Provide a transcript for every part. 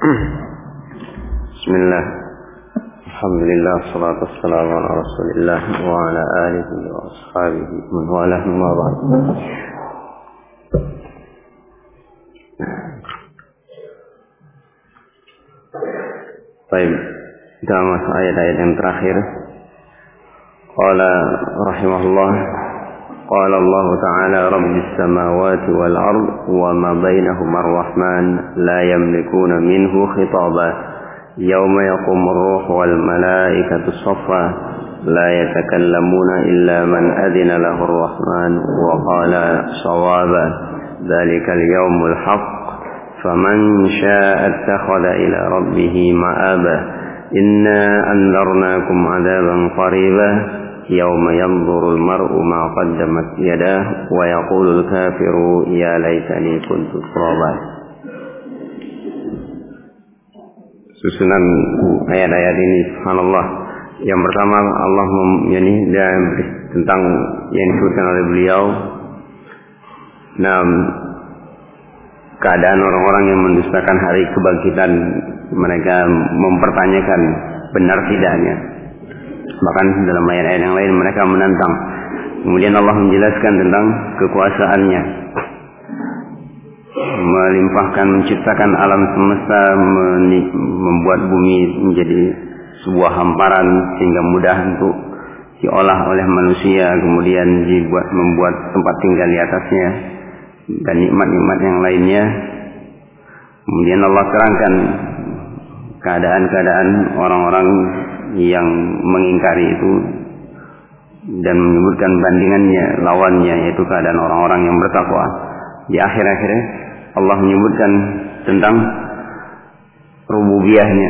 Bismillah. Alhamdulillah, salatu wassalamu ala Rasulillah wa ala alihi wa ashabihi man walah ma ba'd. Baik, kita masuk ayat-ayat yang terakhir. Qala rahimahullah, qala Allah ta'ala rabbis samawati wal ard wa ma bainahuma ar-rahman la yamlikuna minhu khitaba yawma yaqumur ruh wal malaikatu saffa la yatakallamuna illa man adina lahu ar-rahman wa qala shawaba dhalikal yawmul haqq faman sha'a ittakhadha ila rabbih ma'aba inna anzarnakum 'adaban qariba yawma yanzurul mar'u ma qaddamat yadahu wa yaqulul kafiru ya laitani kuntu turaba. Susunan ayat-ayat ini subhanallah. Yang pertama Allah tentang yang disebutkan oleh beliau, keadaan orang-orang yang mendustakan hari kebangkitan. Mereka mempertanyakan benar tidaknya. Bahkan dalam ayat-ayat yang lain mereka menantang. Kemudian Allah menjelaskan tentang kekuasaannya, melimpahkan, menciptakan alam semesta, membuat bumi menjadi sebuah hamparan sehingga mudah untuk diolah oleh manusia, kemudian membuat tempat tinggal di atasnya dan nikmat-nikmat yang lainnya. Kemudian Allah terangkan keadaan-keadaan orang-orang yang mengingkari itu dan menyebutkan bandingannya, lawannya, yaitu keadaan orang-orang yang bertakwa. Di akhir-akhirnya Allah menyebutkan tentang rububiyahnya,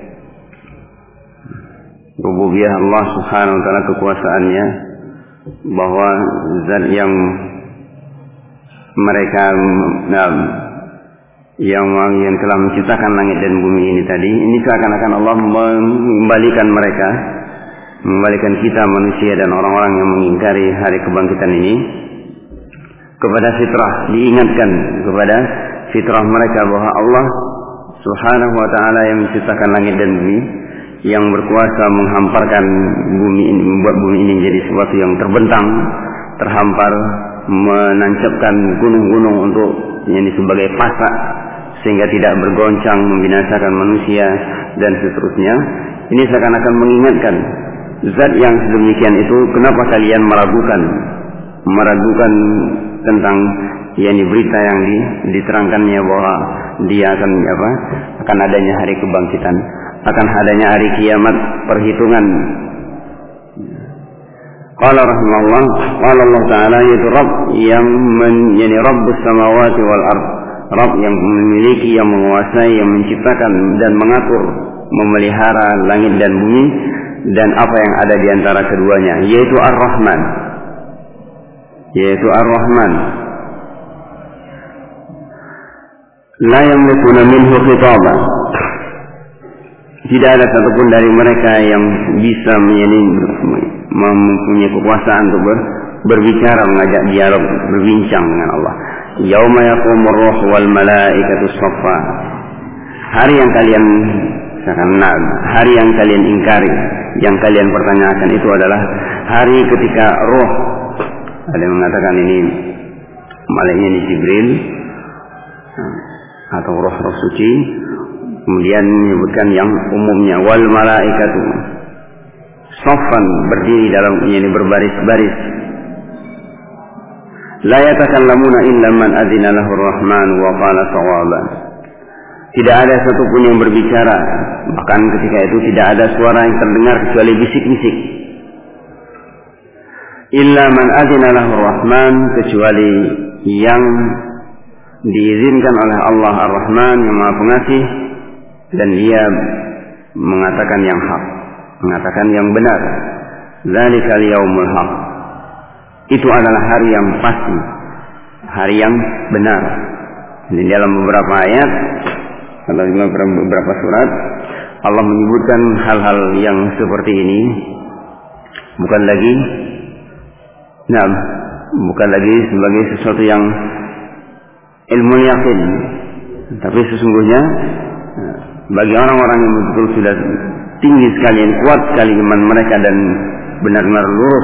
rububiyah Allah subhanahu wa ta'ala, kekuasaannya, bahwa zat yang mereka yang telah menciptakan langit dan bumi ini tadi, ini seakan-akan Allah mengembalikan mereka, mengembalikan kita manusia dan orang-orang yang mengingkari hari kebangkitan ini kepada fitrah, diingatkan kepada fitrah mereka bahwa Allah subhanahu wa ta'ala yang menciptakan langit dan bumi, yang berkuasa menghamparkan bumi ini, membuat bumi ini menjadi sesuatu yang terbentang, terhampar, menancapkan gunung-gunung untuk ini sebagai pasak sehingga tidak bergoncang, membinasakan manusia dan seterusnya. Ini seakan-akan mengingatkan zat yang sedemikian itu, kenapa kalian meragukan tentang berita yang diterangkannya bahwa dia akan adanya hari kebangkitan, akan adanya hari kiamat, perhitungan. Qala rahimahullah, qala Allah ta'ala, yaitu Rabb yang Rabbus samawati wal ard, Rabb yang memiliki, yang menguasai, yang menciptakan dan mengatur, memelihara langit dan bumi dan apa yang ada di antara keduanya, yaitu Ar-Rahman, yaitu Ar-Rahman. La yamlikuna minhu khitaba, tidak ada satupun dari mereka yang bisa mempunyai kekuasaan untuk berbicara, mengajak dialog, berbincang dengan Allah. Yauma yaqumur ruh wal malaikatu saffa, hari yang kalian hari yang kalian ingkari, yang kalian pertanyakan itu adalah hari ketika roh, ada yang mengatakan ini malaiknya ini Jibril atau roh-roh suci, kemudian menyebutkan yang umumnya wal malaikatu saffan, berdiri dalam berbaris-baris. La yatakallamuna illa man adina lahu ar-rahman wa qala shawaba, tidak ada satupun yang berbicara, bahkan ketika itu tidak ada suara yang terdengar kecuali bisik-bisik. Illa man adina lahu ar-rahman, kecuali yang diizinkan oleh Allah Ar-Rahman yang Maha Pengasih, dan dia mengatakan yang hak, mengatakan yang benar. Dzalikal yaumul haq, itu adalah hari yang pasti, hari yang benar. Di dalam beberapa ayat atau beberapa surat Allah menyebutkan hal-hal yang seperti ini, bukan lagi sebagai sesuatu yang ilmu yakin, tapi sesungguhnya bagi orang-orang yang betul sudah tinggi sekali, kuat sekali iman mereka dan benar-benar lurus,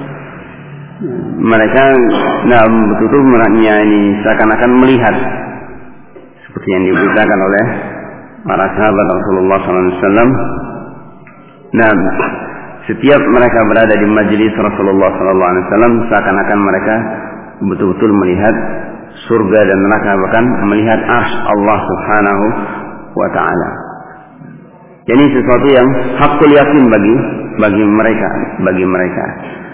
mereka betul-betul meraknya ini seakan-akan melihat seperti yang diberitakan oleh para sahabat Rasulullah SAW. Nah, setiap mereka berada di majelis Rasulullah SAW seakan-akan mereka betul-betul melihat surga dan neraka, bahkan melihat arsy Allah Subhanahu wa Ta'ala. Jadi sesuatu yang hakul yakin bagi mereka.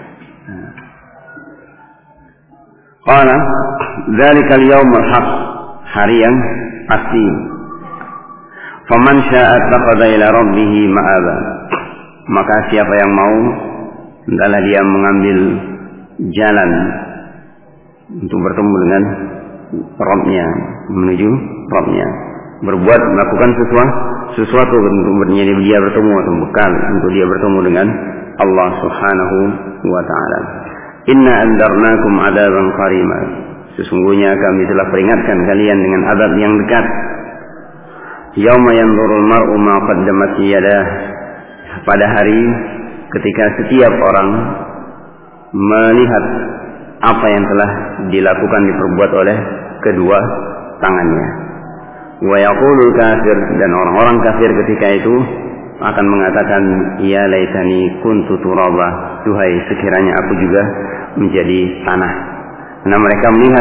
Qala dzalikal yaumul haq, hari yang pasti. Faman syaa'a ittakhadha ila rabbih ma'aba, maka siapa yang mau hendaklah dia mengambil jalan untuk bertemu dengan Rabb-nya, menuju Rabb-nya, melakukan sesuatu untuk dia bertemu atau bekal untuk dia bertemu dengan Allah Subhanahu wa Ta'ala. Inna andarnakum adaban qarima, sesungguhnya kami telah peringatkan kalian dengan azab yang dekat. Yauma yanzurul mar'u ma qaddamat yadah, pada hari ketika setiap orang melihat apa yang telah dilakukan, diperbuat oleh kedua tangannya. Wa yaqulul kafir, dan orang-orang kafir ketika itu akan mengatakan, ya laitani kuntu turaba, duhai sekiranya aku juga menjadi tanah. Karena mereka melihat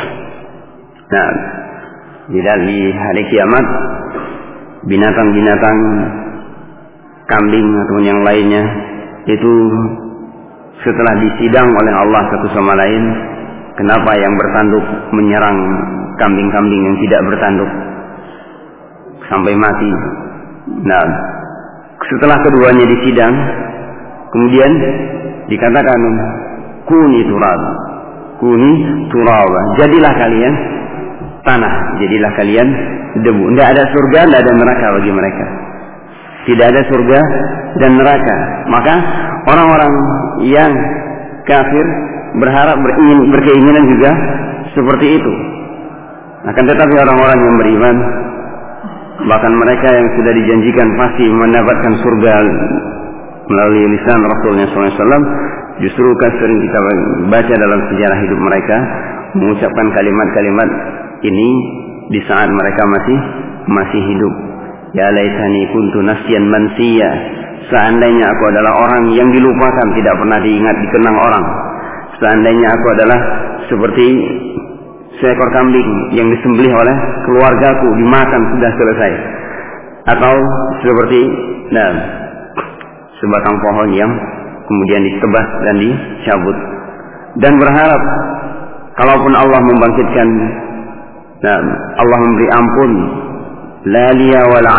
di hari kiamat binatang-binatang, kambing atau yang lainnya itu setelah disidang oleh Allah satu sama lain, kenapa yang bertanduk menyerang kambing-kambing yang tidak bertanduk sampai mati. Nah, setelah keduanya disidang, kemudian dikatakan kuni turab, jadilah kalian tanah, jadilah kalian debu. Tidak ada surga, tidak ada neraka bagi mereka. Tidak ada surga dan neraka. Maka orang-orang yang kafir berkeinginan juga seperti itu. Akan tetapi orang-orang yang beriman, bahkan mereka yang sudah dijanjikan pasti mendapatkan surga melalui lisan Rasulullah SAW, justru sering kita baca dalam sejarah hidup mereka mengucapkan kalimat-kalimat ini di saat mereka masih hidup. Ya laitani kuntu nasyan mansiya, seandainya aku adalah orang yang dilupakan, tidak pernah dikenang orang. Seandainya aku adalah seperti seekor kambing yang disembelih oleh keluargaku, dimakan sudah selesai, atau seperti sebatang pohon yang kemudian ditebas dan dicabut, dan berharap kalaupun Allah membangkitkan, Allah memberi ampun, la liya wala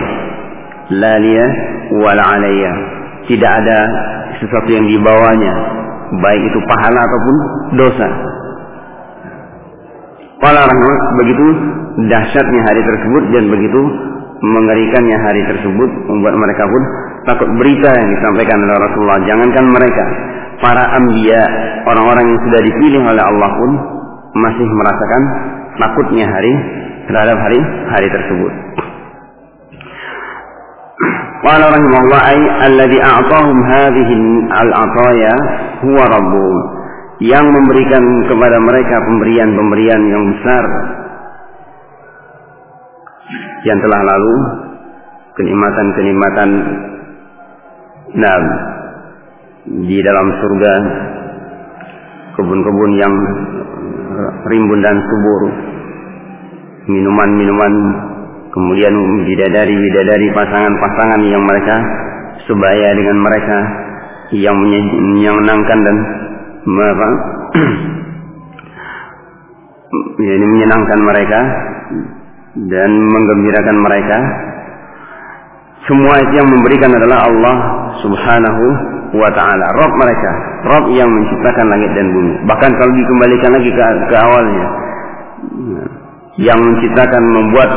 alayya, tidak ada sesuatu yang dibawanya, baik itu pahala ataupun dosa. Begitu dahsyatnya hari tersebut dan begitu mengerikannya hari tersebut membuat mereka pun takut. Berita yang disampaikan oleh Rasulullah, jangankan mereka, para anbiya, orang-orang yang sudah dipilih oleh Allah pun masih merasakan takutnya terhadap hari tersebut. Qala rahimahullah, ay alladhi a'tahum hadhihi al-ataya huwa rabbuhum, yang memberikan kepada mereka pemberian-pemberian yang besar yang telah lalu, kenikmatan-kenikmatan di dalam surga, kebun-kebun yang rimbun dan subur, minuman-minuman, kemudian bidadari-bidadari, pasangan-pasangan yang mereka sebaya dengan mereka, yang menyenangkan dan menyenangkan mereka dan menggembirakan mereka. Semua itu yang memberikan adalah Allah Subhanahu wa Ta'ala, Rabb mereka, Rabb yang menciptakan langit dan bumi. Bahkan kalau dikembalikan lagi ke awalnya, yang menciptakan, membuat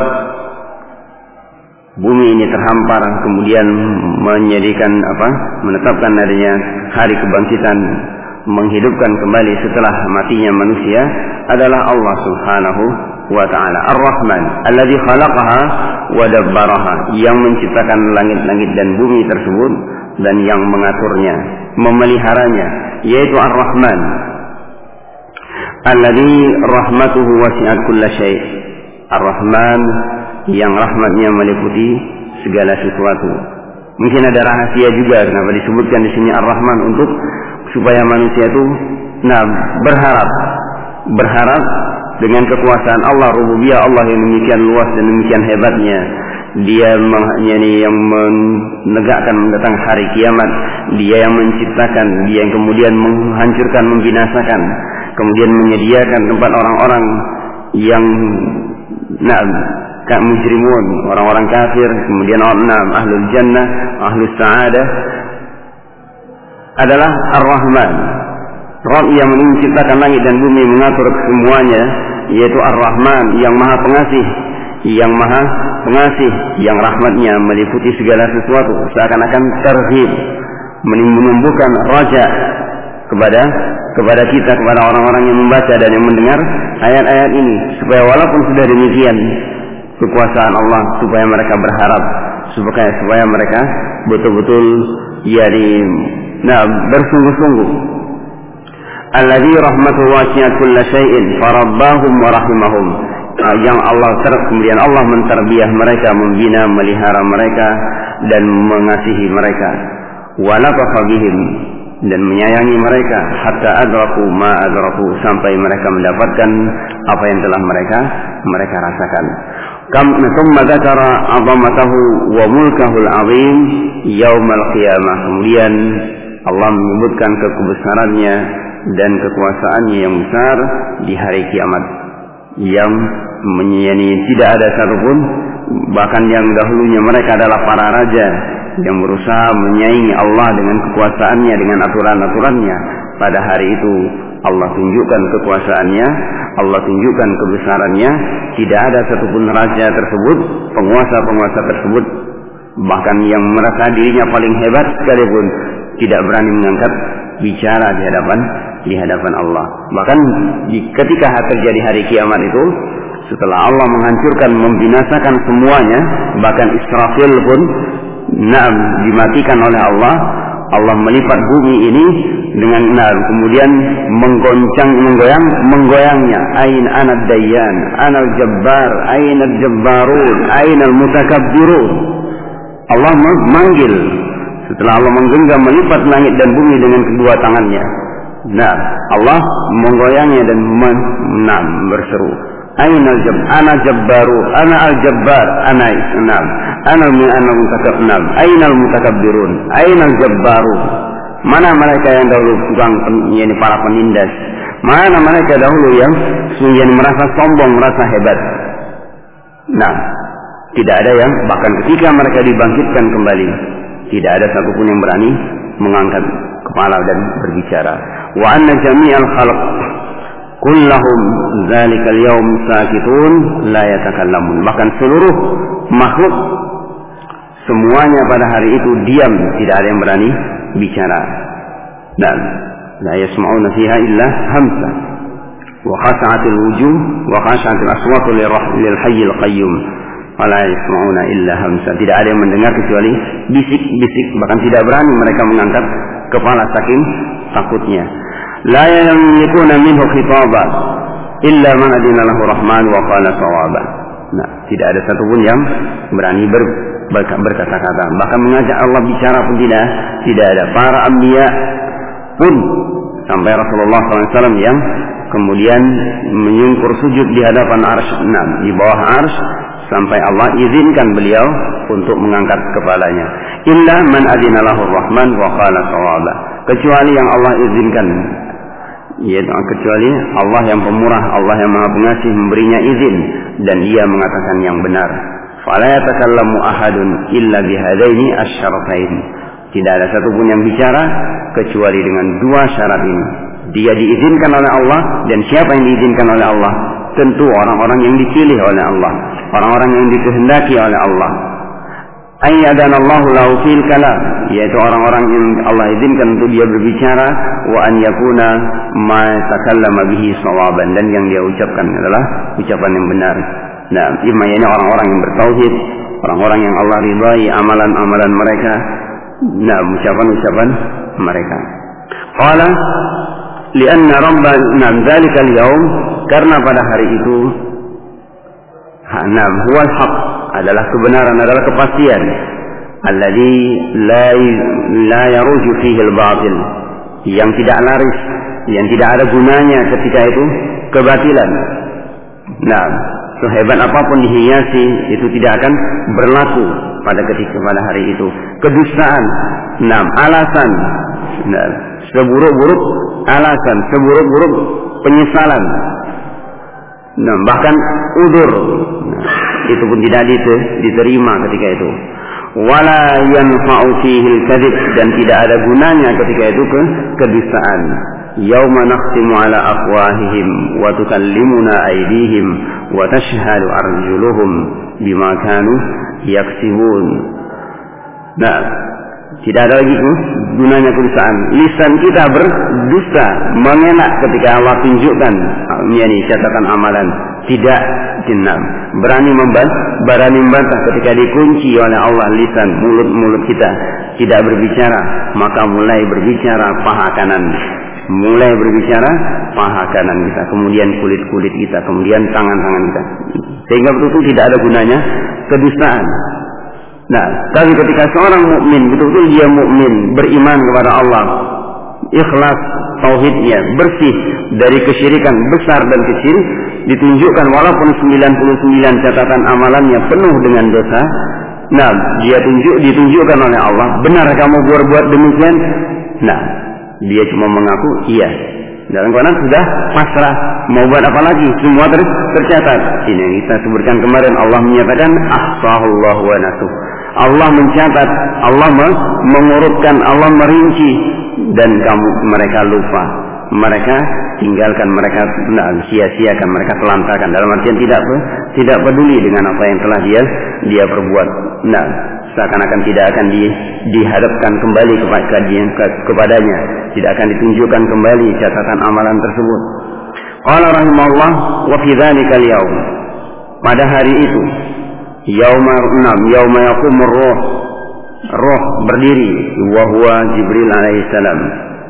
bumi ini terhampar, kemudian menetapkan adanya hari kebangkitan, menghidupkan kembali setelah matinya manusia, adalah Allah Subhanahu wa ta'ala. Ar-Rahman alladzi khalaqaha wa dabbaraha, yang menciptakan langit-langit dan bumi tersebut dan yang mengaturnya, memeliharanya, yaitu Ar-Rahman alladzi rahmatuhu wasi'at kulla syai'. Ar-Rahman yang rahmatnya meliputi segala sesuatu. Mungkin ada rahasia juga kenapa disebutkan di sini Ar-Rahman, untuk supaya manusia itu berharap dengan kekuasaan Allah, rububiyah Allah yang demikian luas dan demikian hebatnya. Dia yang menegakkan mendatang hari kiamat, dia yang menciptakan, dia yang kemudian menghancurkan, membinasakan, kemudian menyediakan tempat orang-orang yang mujrimun, orang-orang kafir, kemudian ahlul jannah, ahlus sa'adah, adalah Ar-Rahman. Rabb yang menciptakan langit dan bumi, mengatur semuanya, yaitu Ar-Rahman yang maha pengasih, yang rahmatnya meliputi segala sesuatu. Seakan-akan targhib, menumbuhkan raja kepada kita, kepada orang-orang yang membaca dan yang mendengar ayat-ayat ini, supaya walaupun sudah demikian kekuasaan Allah, supaya mereka berharap, supaya mereka betul-betul bersungguh-sungguh. Alladzi rahmatuhu wasi'at kulla syai'in farabbahum wa rahimahum, yang kemudian Allah menterbiah mereka, membina, melihara mereka dan mengasihi mereka. Wa latafa bihim, dan menyayangi mereka, hatta adraku ma adraku, sampai mereka mendapatkan apa yang telah mereka rasakan. Thumma dzakara 'azamatahu wa mulkahul 'azim yaumal qiyamah. Kemudian Allah menyebutkan kebesarannya dan kekuasaannya yang besar di hari kiamat, yang tidak ada satupun, bahkan yang dahulunya mereka adalah para raja yang berusaha menyaingi Allah dengan kekuasaannya, dengan aturan-aturannya. Pada hari itu Allah tunjukkan kekuasaannya, Allah tunjukkan kebesarannya. Tidak ada satupun raja tersebut, penguasa-penguasa tersebut, bahkan yang merasa dirinya paling hebat sekalipun, tidak berani mengangkat bicara di hadapan Allah. Bahkan ketika terjadi hari kiamat itu, setelah Allah menghancurkan, membinasakan semuanya, bahkan Israfil pun dimatikan oleh Allah. Allah melipat bumi ini dengan kemudian menggoyangnya. Ain anad dayyan, anal jabbar, ainal jabbarun, ainal mutakabbirun. Allah manggil, setelah Allah menggenggam, melipat langit dan bumi dengan kedua tangannya. Allah menggoyangnya dan berseru, Ainal jabbar, ana jabbaru, ana al-jabbar, ainal mutakabbirun, ainal jabbaru. Mana mereka yang dahulu para penindas? Mana mereka dahulu yang merasa sombong, merasa hebat? Tidak ada yang, bahkan ketika mereka dibangkitkan kembali, tidak ada satupun yang berani mengangkat kepala dan berbicara. Wa anna jami'al khalq kullahum dzalikal yaum sakitun la yatakallamun. Bahkan seluruh makhluk semuanya pada hari itu diam, tidak ada yang berani bicara. Dan la yasma'una fiha illa hamsa wa khasa'atil wujuh wa khasa'atil aswatu lil hayyil qayyum. Wala yasma'una illa hamsa. Tidak ada yang mendengar kecuali bisik-bisik, bahkan tidak berani mereka mengangkat kepala saking takutnya. La yamlikuna minhu khitaba illa man adina lahu rahman wa qala sawaba. Tidak ada satupun yang berani berkata-kata, bahkan mengajak Allah bicara pun tidak ada. Para anbiya pun, sampai Rasulullah SAW yang kemudian menyungkur sujud di hadapan arsy, di bawah arsy, sampai Allah izinkan beliau untuk mengangkat kepalanya. Illa man adina lahu rahman wa qala sawaba. Kecuali yang Allah izinkan, yaitu kecuali Allah yang pemurah, Allah yang maha pengasih, memberinya izin dan dia mengatakan yang benar. Fala yatakallamu ahadun illa bihadaini asy-syaratain. Tidak ada satupun yang bicara kecuali dengan dua syarat ini. Dia diizinkan oleh Allah, dan siapa yang diizinkan oleh Allah? Tentu orang-orang yang dipilih oleh Allah, orang-orang yang dikehendaki oleh Allah. ayyadanallahu lahu fil kalam, yaitu orang-orang yang Allah izinkan untuk dia berbicara, wa an yakuna ma takallama bihi shawaban, dan yang dia ucapkan adalah ucapan yang benar. Nah, ini orang-orang yang bertauhid, orang-orang yang Allah ridai amalan-amalan mereka, nah, ucapan-ucapan mereka. Qala lianna rabbana dzalika al-yaum, karena pada hari itu huwal haq, adalah kebenaran, adalah kepastian, alladzi la yaruju fihi al-batil, yang tidak laris, yang tidak ada gunanya ketika itu kebatilan. Nah, sehebat apapun dihiasi, itu tidak akan berlaku pada hari itu. Kedustaan, alasan, seburuk-buruk alasan, seburuk-buruk penyesalan, bahkan udzur, itu pun tidak diterima ketika itu. Wala yanfa'u fihi al-kadzib, dan tidak ada gunanya ketika itu kedustaan. Yauma nakhtimu ala afwahihim wa tukallimuna aydihim wa tashhadu arjuluhum bima kanu yaksibun. Nah, tidak ada lagi gunanya kedustaan. Lisan kita berdusta, mengelak ketika Allah tunjukkan catatan amalan. Tidak berani membantah ketika dikunci oleh Allah lisan, mulut kita tidak berbicara, maka mulai berbicara paha kanan. Mulai berbicara paha kanan kita, kemudian kulit-kulit kita, kemudian tangan-tangan kita. Sehingga betul-betul tidak ada gunanya kedustaan. Nah, tapi ketika seorang mukmin betul-betul dia mukmin, beriman kepada Allah, ikhlas tauhidnya, bersih dari kesyirikan besar dan kecil, ditunjukkan walaupun 99 catatan amalannya penuh dengan dosa. Nah, ditunjukkan oleh Allah, benar kamu berbuat demikian? Nah, dia cuma mengaku iya. Dalam keadaan sudah pasrah, mau buat apa lagi? Semua tercatat. Ini yang kita sebutkan kemarin, Allah menyatakan ahsahullahu wa nasuh. Allah mencatat, Allah mengurutkan, Allah merinci, dan mereka lupa. Mereka tinggalkan, mereka sia-siakan, mereka telantarkan, dalam artian tidak peduli dengan apa yang telah dia perbuat. Nah, seakan-akan tidak akan dihadapkan kembali kepadanya, tidak akan ditunjukkan kembali catatan amalan tersebut. Qala rahimahullah, wa fi dzalikal yaum, pada hari itu, yauma yaqumur ruh berdiri, wa huwa Jibril alaihi salam,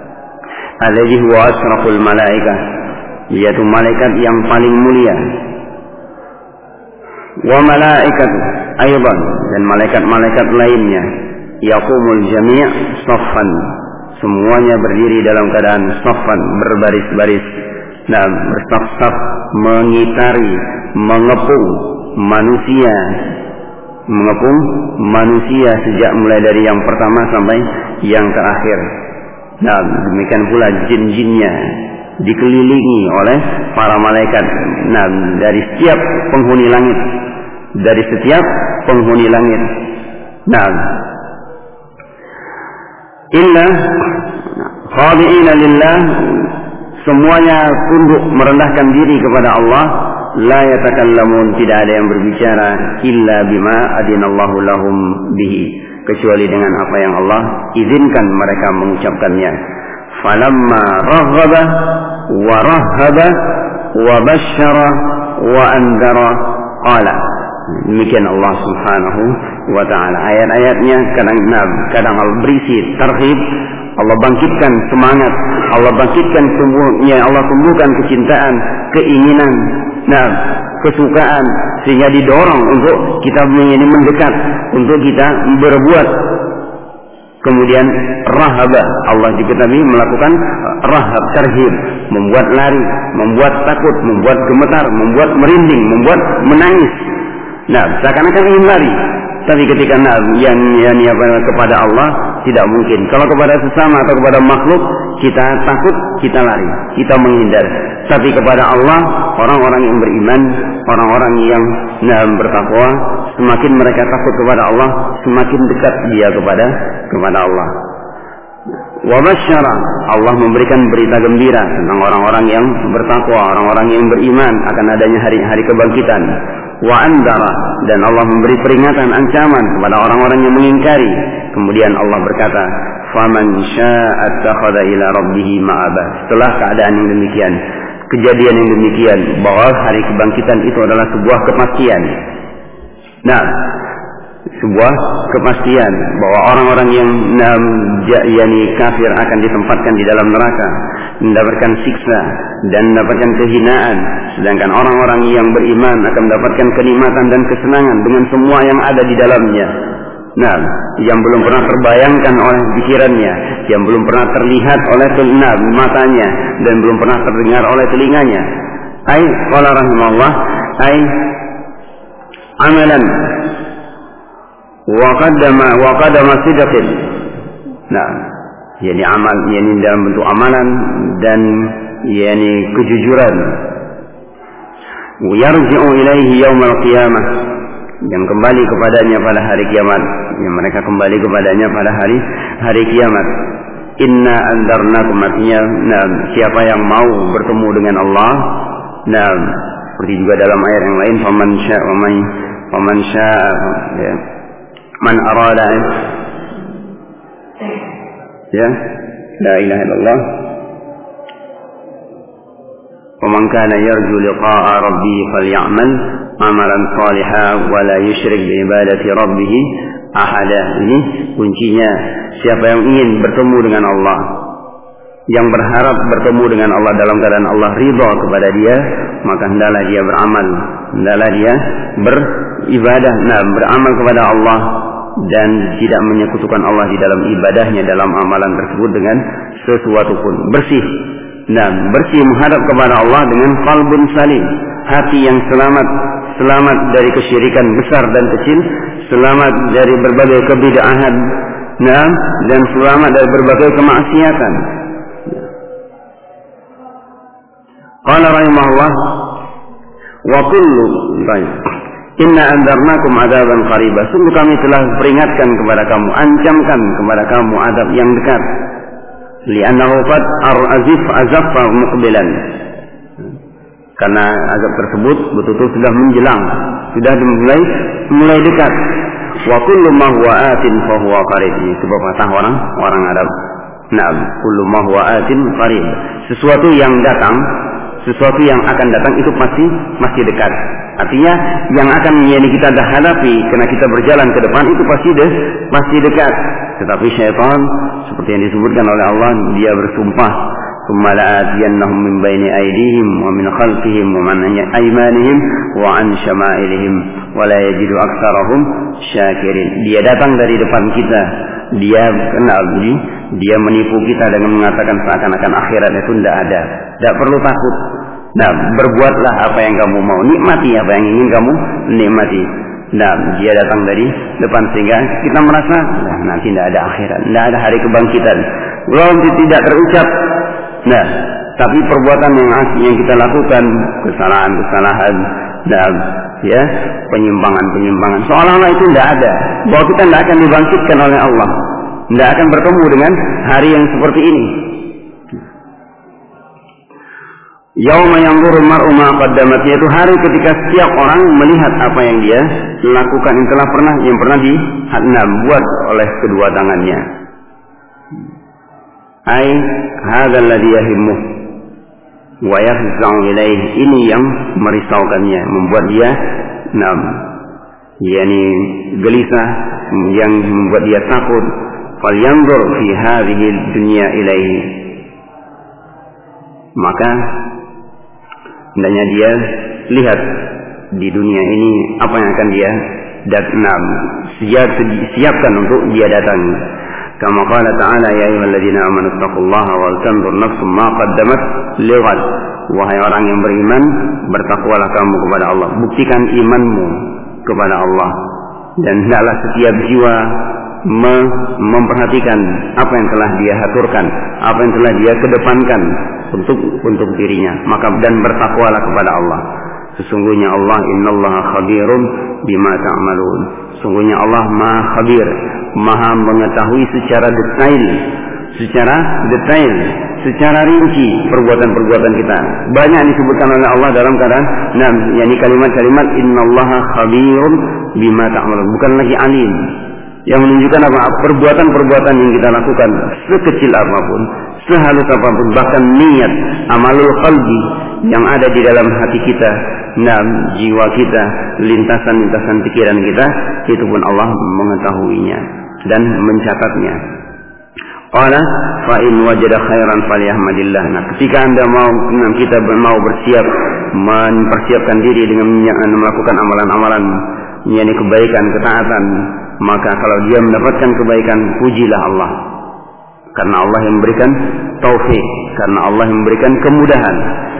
alladhi huwa asraful malaikah, yaitu malaikat yang paling mulia. Wa malaikat aydan, dan malaikat-malaikat lainnya, yaqumul jami' saffan, semuanya berdiri dalam keadaan saffan, berbaris-baris, dan bersaf-saf mengitari, mengepung manusia sejak mulai dari yang pertama sampai yang terakhir. Nah, demikian pula jin-jinnya dikelilingi oleh para malaikat. Nah, dari setiap penghuni langit. Nah, illa khadi'ina lillah, semuanya tunduk merendahkan diri kepada Allah. La yatakallamun, tidak ada yang berbicara, illa bima adinallahu lahum bihi, kecuali dengan apa yang Allah izinkan mereka mengucapkannya. Falamma raghaba wa rahaba wa basyara wa andara qala. Demikian Allah Subhanahu wa ta'ala. Ayat-ayatnya kadang berisi tarhib, Allah bangkitkan semangat, Allah bangkitkan Allah tumbuhkan kecintaan, keinginan, kesukaan, sehingga didorong untuk kita mendekat, untuk kita berbuat. Kemudian rahaba, Allah juga tadi melakukan rahab, tarhib, membuat lari, membuat takut, membuat gemetar, membuat merinding, membuat menangis. Nah, seakan-akan ingin lari, tapi ketika yang kepada Allah tidak mungkin. Kalau kepada sesama atau kepada makhluk kita takut, kita lari, kita menghindar. Tapi kepada Allah, orang-orang yang beriman, orang-orang yang bertakwa, semakin mereka takut kepada Allah, semakin dekat dia kepada Allah. Wa basyara, Allah memberikan berita gembira tentang orang-orang yang bertakwa, orang-orang yang beriman akan adanya hari kebangkitan. wa andara, dan Allah memberi peringatan, ancaman kepada orang-orang yang mengingkari. Kemudian Allah berkata, faman syaa'a attakhadha ila rabbih ma'aba. Setelah keadaan yang demikian, kejadian yang demikian, bahwa hari kebangkitan itu adalah sebuah kepastian. Nah, sebuah kepastian bahwa orang-orang yang kafir akan ditempatkan di dalam neraka, mendapatkan siksa dan mendapatkan kehinaan, sedangkan orang-orang yang beriman akan mendapatkan kenikmatan dan kesenangan dengan semua yang ada di dalamnya. Nah, yang belum pernah terbayangkan oleh pikirannya, yang belum pernah terlihat oleh matanya, dan belum pernah terdengar oleh telinganya. Ai qala rahimahullah, ai amalan wa qadama sidqin. Nah, yakni amal, yakni dalam bentuk amalan dan yakni kejujuran. Yarji'u ilaihi yaumal qiyamah, yang kembali kepadanya pada hari kiamat, yang mereka kembali kepadanya pada hari kiamat. Inna andarnakum, artinya, nah, siapa yang mau bertemu dengan Allah, nah, seperti juga dalam ayat yang lain, faman syaa ya, man arada, ya, la ilaha illallah, waman kana yarju liqa'a rabbih falyamal amalan salihan wa la yusyrik bi ibadati rabbih ahada. Ini kuncinya. Siapa yang ingin bertemu dengan Allah, yang berharap bertemu dengan Allah dalam keadaan Allah ridha kepada dia, maka hendaklah dia beramal, hendaklah dia beribadah, nah, beramal kepada Allah dan tidak menyekutukan Allah di dalam ibadahnya, dalam amalan tersebut dengan sesuatu pun. Bersih. Nah, bersih menghadap kepada Allah dengan qalbun salim, hati yang selamat dari kesyirikan besar dan kecil, selamat dari berbagai kebid'ahan, nah, dan selamat dari berbagai kemaksiatan. Qala rahimahullah, wa kullu inna andarnakum adaban qaribah. Sungguh kami telah peringatkan kepada kamu, ancamkan kepada kamu adab yang dekat. Li'annahu qad azaffa muqbilan, karena azab tersebut betul-betul sudah menjelang, sudah mulai dekat. Wa kullu ma huwa atin fa huwa qarib. Itu pepatah orang Arab. Nah, kullu ma huwa atin qarib. Sesuatu yang datang, sesuatu yang akan datang itu masih dekat. Artinya yang akan kita hadapi karena kita berjalan ke depan itu pasti dekat. Tetapi syaitan, seperti yang disebutkan oleh Allah, dia bersumpah, "Tsumma la'atiyannahum min baini aydihim wa min khalfihim wa min aymanihim wa an syama'ilihim wa la yajidu aktsarahum syakirin." Dia datang dari depan kita, dia kenal, dia menipu kita dengan mengatakan seakan-akan akhirat itu tidak ada. Tidak perlu takut. Nah, berbuatlah apa yang kamu mau, nikmati apa yang ingin kamu nikmati. Nah, dia datang dari depan sehingga kita merasa, nah, nanti tidak ada akhirat, tidak ada hari kebangkitan. Walaupun tidak terucap, nah, tapi perbuatan yang kita lakukan, kesalahan, nah, ya, penyimpangan, seolah-olah itu tidak ada, bahwa kita tidak akan dibangkitkan oleh Allah, tidak akan bertemu dengan hari yang seperti ini. Yauma yanzuru mar'u ma qaddamat, yaitu hari ketika setiap orang melihat apa yang dia lakukan, yang pernah dibuat oleh kedua tangannya. Ai hadzal ladzi yahimmu wa yafza'u ilaihi, ini yang merisaukannya, membuat dia yakni gelisah, yang membuat dia takut. Fal yanzur fi hadhihi dunya ilaihi, maka hendaknya dia lihat di dunia ini apa yang akan dia siapkan untuk dia datang. Kama qala ta'ala, ya ayyuhalladzina amanu taqullaha wal tanzur nafsum ma qaddamat lighad. Wahai orang yang beriman, bertakwalah kamu kepada Allah, buktikan imanmu kepada Allah, dan hendaklah setiap jiwa memperhatikan apa yang telah dia aturkan, apa yang telah dia kedepankan untuk dirinya, maka dan bertakwalah kepada Allah. Sesungguhnya Allah, innallaha khabirun bima ta'malun. Sesungguhnya Allah Maha Khabir, Maha mengetahui secara detail secara detail, secara rinci perbuatan-perbuatan kita. Banyak disebutkan oleh Allah dalam keadaan yakni kalimat-kalimat innallaha khabirun bima ta'malun, bukan lagi alim. Yang menunjukkan apa? Perbuatan-perbuatan yang kita lakukan, sekecil apapun, sehalus apapun, bahkan niat, amalul qalbi yang ada di dalam hati kita, jiwa kita, lintasan-lintasan pikiran kita, itu pun Allah mengetahuinya dan mencatatnya. Qala fa in wajada khairan falyahmadillah. Nah, ketika kita mau mempersiapkan diri dengan melakukan amalan-amalan yakni kebaikan, ketaatan, maka kalau dia mendapatkan kebaikan, pujilah Allah. Karena Allah yang memberikan taufik, karena Allah yang memberikan kemudahan.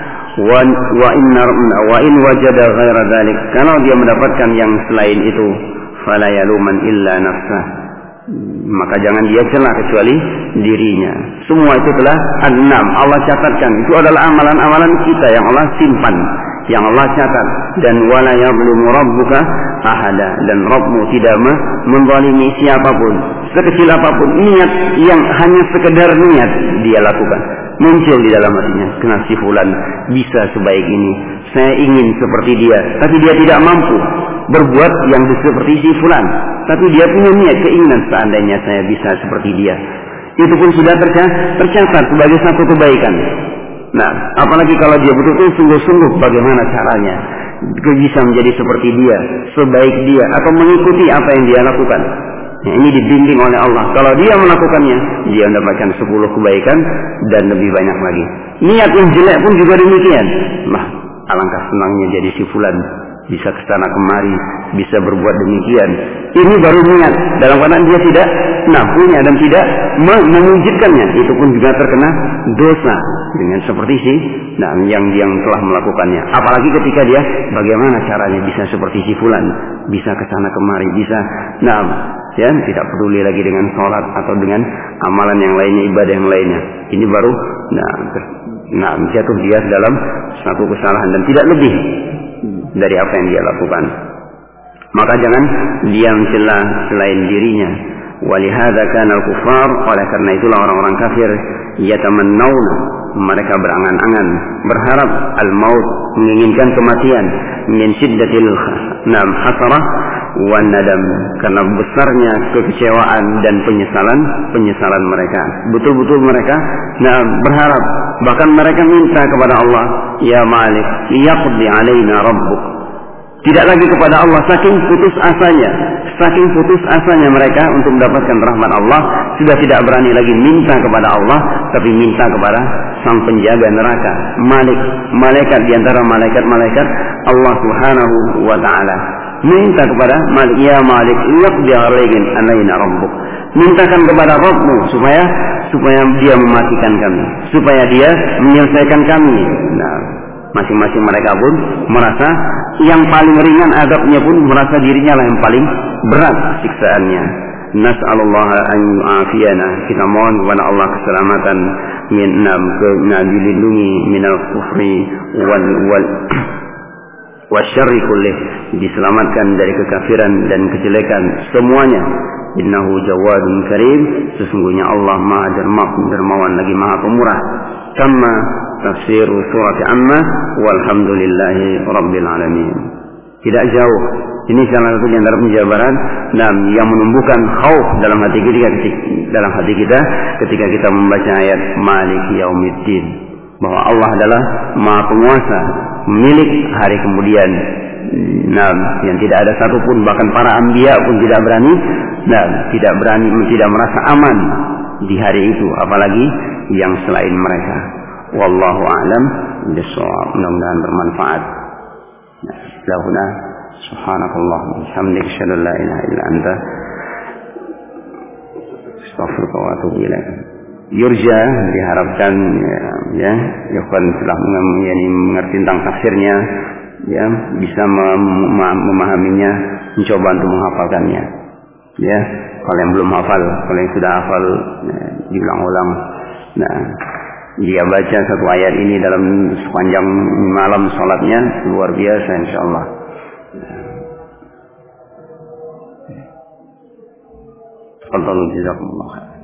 Wa in wajada ghaira dzalik, kalau dia mendapatkan yang selain itu, fala yaluman illa nafsah, maka jangan dia celah kecuali dirinya. Semua itu telah Allah catatkan. Itu adalah amalan-amalan kita yang Allah simpan, yang Allah catat. Dan wala yadhlimu rabbuka ahada, dan Rabbmu tidak menzalimi siapapun, sekecil apapun niat yang hanya sekedar niat dia lakukan, muncul di dalam hatinya, kena si fulan bisa sebaik ini, saya ingin seperti dia, tapi dia tidak mampu berbuat yang seperti si fulan, tapi dia punya niat, keinginan, seandainya saya bisa seperti dia. Itu pun sudah tercatat sebagai satu kebaikan. Nah, apalagi kalau dia betul-betul sungguh-sungguh bagaimana caranya bisa menjadi seperti dia, sebaik dia, atau mengikuti apa yang dia lakukan. Nah, ini dibimbing oleh Allah. Kalau dia melakukannya, dia mendapatkan 10 kebaikan dan lebih banyak lagi. Niat yang jelek pun juga demikian. Nah, alangkah senangnya jadi si fulan bisa kesana kemari, bisa berbuat demikian. Ini baru niat. Dalam keadaan dia tidak punya dan tidak mewujudkannya, itu pun juga terkena dosa dengan seperti yang telah melakukannya. Apalagi ketika dia bagaimana caranya bisa seperti si fulan, bisa kesana kemari, bisa tidak peduli lagi dengan sholat atau dengan amalan yang lainnya, ibadah yang lainnya. Ini baru jatuh dia dalam satu kesalahan dan tidak lebih dari apa yang dia lakukan. Maka jangan dia mencela selain dirinya. Walihada kana al-kuffar, oleh karena itulah orang-orang kafir yatamannawna, mereka berangan-angan, berharap al-maut, menginginkan kematian, min syiddatil hasarah wan nadam, karena besarnya kekecewaan dan penyesalan mereka. Betul-betul mereka berharap, bahkan mereka minta kepada Allah, ya Malik liyaqdi alaina rabbuk. Tidak lagi kepada Allah, saking putus asanya mereka untuk mendapatkan rahmat Allah, sudah tidak berani lagi minta kepada Allah, tapi minta kepada sang penjaga neraka, malaikat di antara malaikat-malaikat Allah Subhanahu wa taala. Minta kepada Malik, ya Malik yaqdi alaina rabbuk. Mintakan kepada Rabbmu supaya dia mematikan kami, supaya dia menyelesaikan kami. Masing-masing mereka pun merasa yang paling ringan adabnya, pun merasa dirinya lah yang paling berat siksaannya. Nas'alullah an yu'afiyana, kita mohon kepada Allah keselamatan, dilindungi minal kufri wal syarri kullih, diselamatkan dari kekafiran dan kejelekan semuanya. Innahu jawadun karim, sesungguhnya Allah Maha dermawan lagi Maha Pemurah. Kama tafsir surat Amma, walhamdulillahi rabbil alamin. Tidak jauh, ini salah satu di antara penjabaran yang menumbuhkan khauf dalam hati kita ketika kita membaca ayat Maliki Yaumiddin, bahwa Allah adalah Maha Penguasa, milik hari kemudian. Yang tidak ada satupun, bahkan para anbiya pun tidak merasa aman di hari itu, apalagi yang selain mereka. Wallahu a'lam bishawab. Mudah-mudahan bermanfaat. Lahuna subhanakallah bihamdika asyhadu an la ilaha illa anta astaghfiruka wa atubu ilaik. Yurja, diharapkan ya ikhwan telah mengerti tentang tafsirnya, ya bisa memahaminya, mencoba untuk menghafalkannya. Ya, kalau yang belum hafal, kalau yang sudah hafal, diulang-ulang. Nah, dia baca satu ayat ini dalam sepanjang malam sholatnya, luar biasa insyaallah. Fadhlu jazakumullah.